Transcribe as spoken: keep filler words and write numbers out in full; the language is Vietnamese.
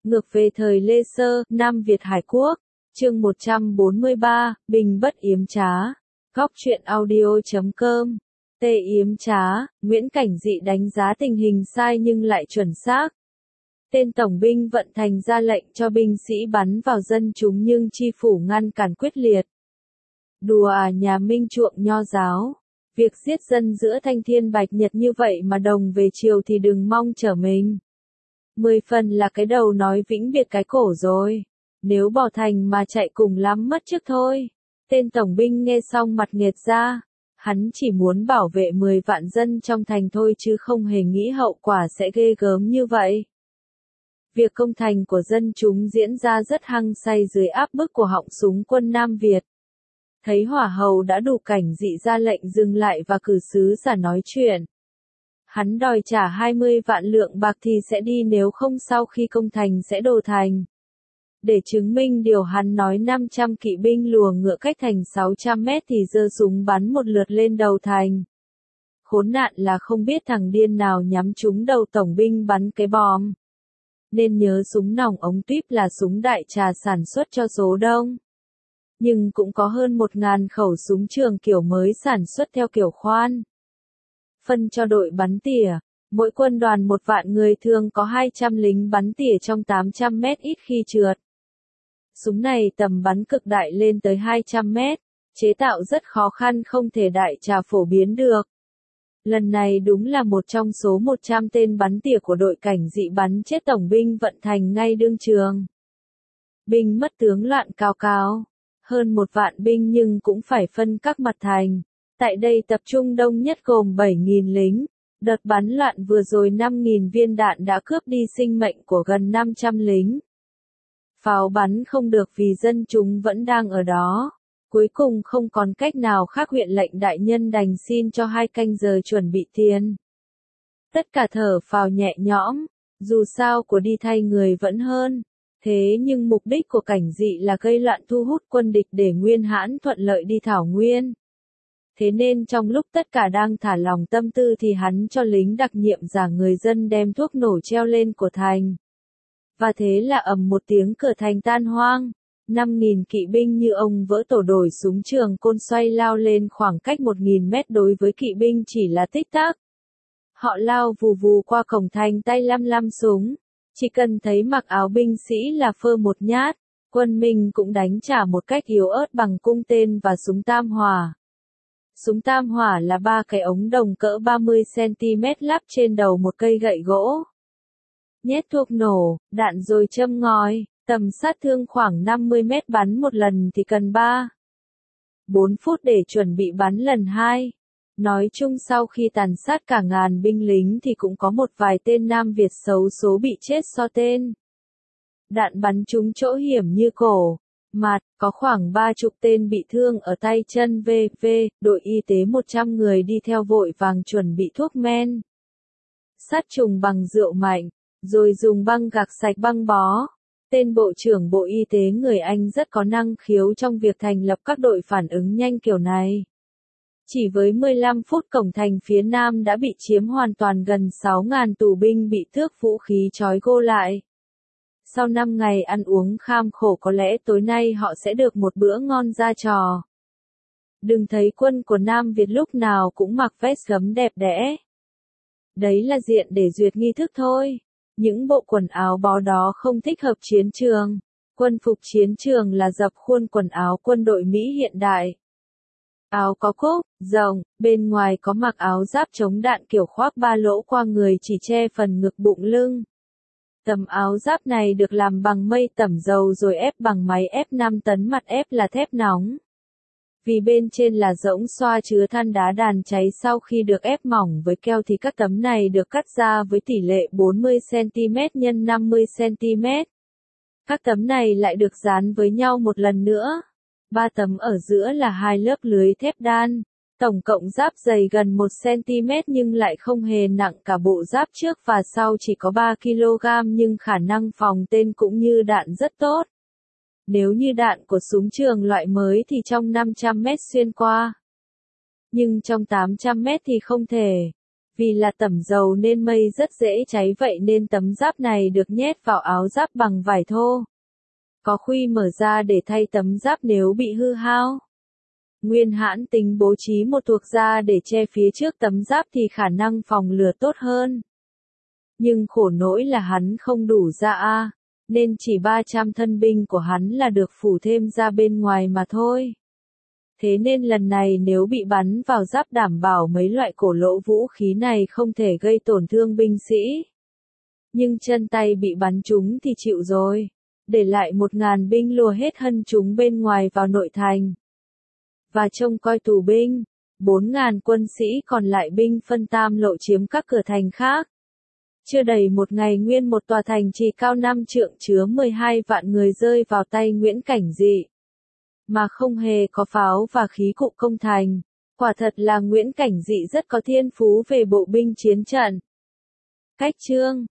Ngược về thời Lê Sơ, Nam Việt Hải Quốc, chương một trăm bốn mươi ba, Binh bất yếm trá. Góc truyện audio chấm com. Tê yếm trá, Nguyễn Cảnh Dị đánh giá tình hình sai nhưng lại chuẩn xác. Tên tổng binh vận thành ra lệnh cho binh sĩ bắn vào dân chúng nhưng chi phủ ngăn cản quyết liệt. Đùa à, nhà Minh chuộng nho giáo. Việc giết dân giữa thanh thiên bạch nhật như vậy mà đồng về chiều thì đừng mong trở mình. Mười phần là cái đầu nói vĩnh biệt cái cổ rồi. Nếu bỏ thành mà chạy cùng lắm mất trước thôi. Tên tổng binh nghe xong mặt nghệt ra. Hắn chỉ muốn bảo vệ mười vạn dân trong thành thôi chứ không hề nghĩ hậu quả sẽ ghê gớm như vậy. Việc công thành của dân chúng diễn ra rất hăng say dưới áp bức của họng súng quân Nam Việt. Thấy hỏa hầu đã đủ Cảnh Dị ra lệnh dừng lại và cử sứ giả nói chuyện. Hắn đòi trả hai mươi vạn lượng bạc thì sẽ đi, nếu không sau khi công thành sẽ đổ thành. Để chứng minh điều hắn nói, năm trăm kỵ binh lùa ngựa cách thành sáu trăm mét thì giơ súng bắn một lượt lên đầu thành. Khốn nạn là không biết thằng điên nào nhắm trúng đầu tổng binh bắn cái bom. Nên nhớ súng nòng ống tuyếp là súng đại trà sản xuất cho số đông. Nhưng cũng có hơn một ngàn khẩu súng trường kiểu mới sản xuất theo kiểu khoan. Phân cho đội bắn tỉa, mỗi quân đoàn một vạn người thường có hai trăm lính bắn tỉa trong tám trăm mét ít khi trượt. Súng này tầm bắn cực đại lên tới hai trăm mét, chế tạo rất khó khăn, không thể đại trà phổ biến được. Lần này đúng là một trong số một trăm tên bắn tỉa của đội Cảnh Dị bắn chết tổng binh vận thành ngay đương trường. Binh mất tướng loạn cao cao. Hơn một vạn binh nhưng cũng phải phân các mặt thành. Tại đây tập trung đông nhất gồm bảy nghìn lính. Đợt bắn loạn vừa rồi năm nghìn viên đạn đã cướp đi sinh mệnh của gần năm trăm lính. Pháo bắn không được vì dân chúng vẫn đang ở đó. Cuối cùng không còn cách nào khác, huyện lệnh đại nhân đành xin cho hai canh giờ chuẩn bị tiền. Tất cả thở phào nhẹ nhõm, dù sao của đi thay người vẫn hơn. Thế nhưng mục đích của Cảnh Dị là gây loạn thu hút quân địch để Nguyên Hãn thuận lợi đi thảo nguyên. Thế nên trong lúc tất cả đang thả lòng tâm tư thì hắn cho lính đặc nhiệm giả người dân đem thuốc nổ treo lên của thành. Và thế là ầm một tiếng cửa thành tan hoang. Năm nghìn kỵ binh như ông vỡ tổ, đổi súng trường côn xoay lao lên, khoảng cách một nghìn mét đối với kỵ binh chỉ là tích tắc. Họ lao vù vù qua cổng thành tay lăm lăm súng. Chỉ cần thấy mặc áo binh sĩ là phơ một nhát, quân Minh cũng đánh trả một cách yếu ớt bằng cung tên và súng tam hỏa. Súng tam hỏa là ba cái ống đồng cỡ ba mươi xăng ti mét lắp trên đầu một cây gậy gỗ. Nhét thuốc nổ, đạn rồi châm ngòi, tầm sát thương khoảng năm mươi mét, bắn một lần thì cần ba bốn phút để chuẩn bị bắn lần hai. Nói chung sau khi tàn sát cả ngàn binh lính thì cũng có một vài tên Nam Việt xấu số bị chết so tên. Đạn bắn trúng chỗ hiểm như cổ, mặt, có khoảng ba chục tên bị thương ở tay chân. vê vê, đội y tế một trăm người đi theo vội vàng chuẩn bị thuốc men. Sát trùng bằng rượu mạnh, rồi dùng băng gạc sạch băng bó. Tên Bộ trưởng Bộ Y tế người Anh rất có năng khiếu trong việc thành lập các đội phản ứng nhanh kiểu này. Chỉ với mười lăm phút cổng thành phía Nam đã bị chiếm hoàn toàn, gần sáu nghìn tù binh bị tước vũ khí trói gô lại. Sau năm ngày ăn uống kham khổ có lẽ tối nay họ sẽ được một bữa ngon ra trò. Đừng thấy quân của Nam Việt lúc nào cũng mặc vest gấm đẹp đẽ. Đấy là diện để duyệt nghi thức thôi. Những bộ quần áo bó đó không thích hợp chiến trường. Quân phục chiến trường là dập khuôn quần áo quân đội Mỹ hiện đại. Áo có cúc, rộng, bên ngoài có mặc áo giáp chống đạn kiểu khoác ba lỗ qua người chỉ che phần ngực bụng lưng. Tấm áo giáp này được làm bằng mây tẩm dầu rồi ép bằng máy ép năm tấn, mặt ép là thép nóng. Vì bên trên là rỗng xoa chứa than đá đàn cháy, sau khi được ép mỏng với keo thì các tấm này được cắt ra với tỷ lệ bốn mươi xăng ti mét nhân năm mươi xăng ti mét. Các tấm này lại được dán với nhau một lần nữa. Ba tấm ở giữa là hai lớp lưới thép đan. Tổng cộng giáp dày gần một xăng ti mét nhưng lại không hề nặng, cả bộ giáp trước và sau chỉ có ba ki lô gam nhưng khả năng phòng tên cũng như đạn rất tốt. Nếu như đạn của súng trường loại mới thì trong năm trăm mét xuyên qua. Nhưng trong tám trăm mét thì không thể. Vì là tẩm dầu nên mây rất dễ cháy, vậy nên tấm giáp này được nhét vào áo giáp bằng vải thô. Có khuy mở ra để thay tấm giáp nếu bị hư hao. Nguyên Hãn tính bố trí một thuộc da để che phía trước tấm giáp thì khả năng phòng lửa tốt hơn. Nhưng khổ nỗi là hắn không đủ da a, nên chỉ ba trăm thân binh của hắn là được phủ thêm da bên ngoài mà thôi. Thế nên lần này nếu bị bắn vào giáp đảm bảo mấy loại cổ lỗ vũ khí này không thể gây tổn thương binh sĩ. Nhưng chân tay bị bắn trúng thì chịu rồi, để lại một ngàn binh lùa hết hân chúng bên ngoài vào nội thành. Và trông coi tù binh, bốn ngàn quân sĩ còn lại binh phân tam lộ chiếm các cửa thành khác. Chưa đầy một ngày nguyên một tòa thành trì cao năm trượng chứa mười hai vạn người rơi vào tay Nguyễn Cảnh Dị. Mà không hề có pháo và khí cụ công thành. Quả thật là Nguyễn Cảnh Dị rất có thiên phú về bộ binh chiến trận. Cách chương